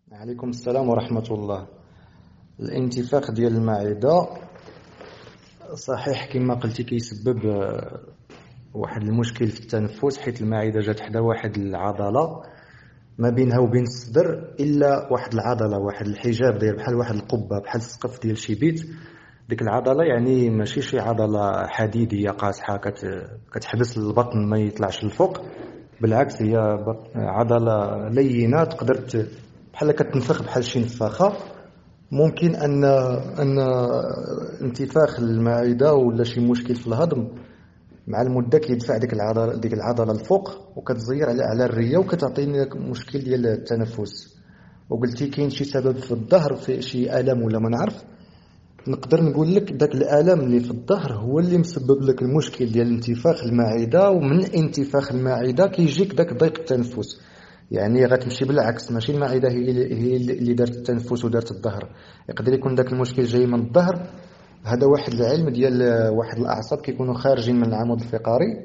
عليكم السلام ورحمة الله. الانتفاخ ديال المعدة صحيح كما قلتي كيسبب واحد المشكل في التنفس، حيث المعدة جات حدا واحد العضلة ما بينها وبين الصدر إلا واحد العضلة، واحد الحجاب داير بحال واحد القبة، بحال السقف ديال شي بيت. ديك العضلة يعني ماشي شي عضلة حديدية قاصحة كتحبس البطن ما يطلعش للفوق، بالعكس هي عضلة لينة تقدر بحال كتنفخ بحال شي نفاخة. ممكن ان انتفاخ المعده ولا شي مشكل في الهضم مع المده كيدفع ديك العضله الفوق وكتزير على الريه وكتعطيني مشكل ديال التنفس. وقلتي كاين شي سبب في الظهر، في شي الم ولا ما نعرف، نقدر نقول لك داك الالم اللي في الظهر هو اللي مسبب لك المشكل ديال انتفاخ المعده، ومن انتفاخ المعده كيجيك داك ضيق التنفس. يعني غتمشي بالعكس، ماشي المعده هي اللي دارت التنفس ودارت الظهر. يقدر يكون داك المشكل جاي من الظهر. هذا واحد العلم ديال واحد الاعصاب كيكونوا خارجين من العمود الفقري،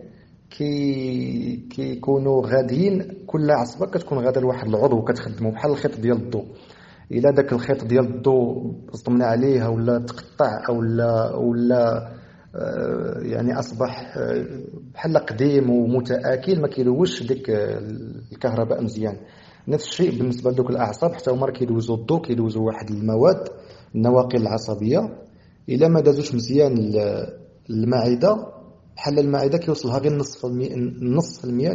كيكونوا غاديين، كل عصبه كتكون غاده لواحد العضو كتخدموا بحال الخيط ديال الضوء. الا داك الخيط ديال الضوء صدمنا عليه ولا تقطع او ولا يعني اصبح بحال قديم ومتآكل، ما كيدوزش ديك الكهرباء مزيان. نفس الشيء بالنسبه لدوك الاعصاب، حتى هما كيدوزوا الضوء، كيدوزوا واحد المواد، النواقل العصبيه. الا ما دازوش مزيان المعده، بحال المعده كيوصلها غير نصف المية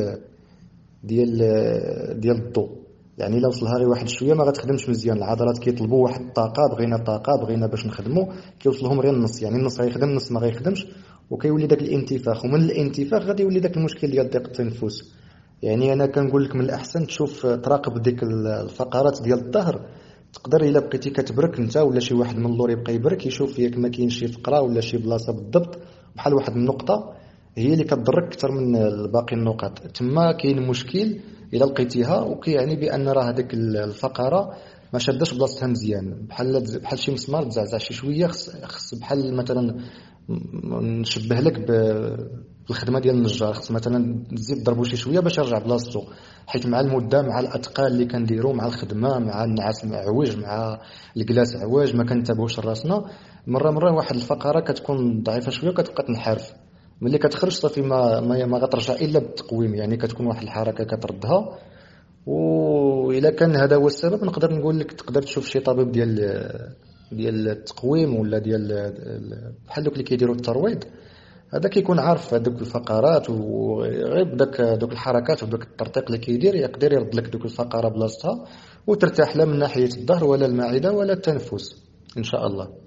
ديال الضوء. يعني لو وصلها غير واحد شويه ما غتخدمش مزيان. العضلات كيطلبوا واحد الطاقه، بغينا باش نخدموا، كيوصلهم غير النص، يعني النص غيخدم النص ما غيخدمش، وكيولي داك الانتفاخ. ومن الانتفاخ غادي يولي داك المشكل ديال ضيق التنفس. يعني انا كنقول لك من الاحسن تشوف تراقب ديك الفقرات ديال الظهر. تقدر الا بقيتي كتبرك انت ولا شي واحد من اللور يبقى يبرك، يشوف ياك ما كاين شي فقره ولا شي بلاصه بالضبط بحال واحد النقطه هي اللي كتضرك اكثر من باقي النقاط. تما كاين مشكل الا لقيتيها، وكيعني بان راه هذيك الفقره ما شادش بلاصتها مزيان، بحال شي مسمار تزعزع شي شويه. خص بحال مثلا نشبه لك بالخدمه ديال النجار، خص مثلا تزيد ضربو شي شويه باش يرجع بلاصتو، حيت مع المده، مع الاثقال اللي كنديرو، مع الخدمه، مع النعاس عوج، مع الجلاس عواج، ما كنتبهوش راسنا، مره واحد الفقره كتكون ضعيفه شويه وكتبقى تنحرف. ملي كتخرج صافي ما غترجع الا بالتقويم، يعني كتكون واحد الحركه كتردها. واذا كان هذا هو السبب، نقدر نقول لك تقدر تشوف شي طبيب ديال التقويم ولا ديال بحال دوك اللي كيديروا الترويض. هذا كيكون عارف هذوك الفقرات، وغير دوك الحركات ودوك الترطيق اللي كيدير يقدر يرد لك دوك الفقره بلاصتها، وترتاح لا من ناحيه الظهر ولا المعده ولا التنفس ان شاء الله.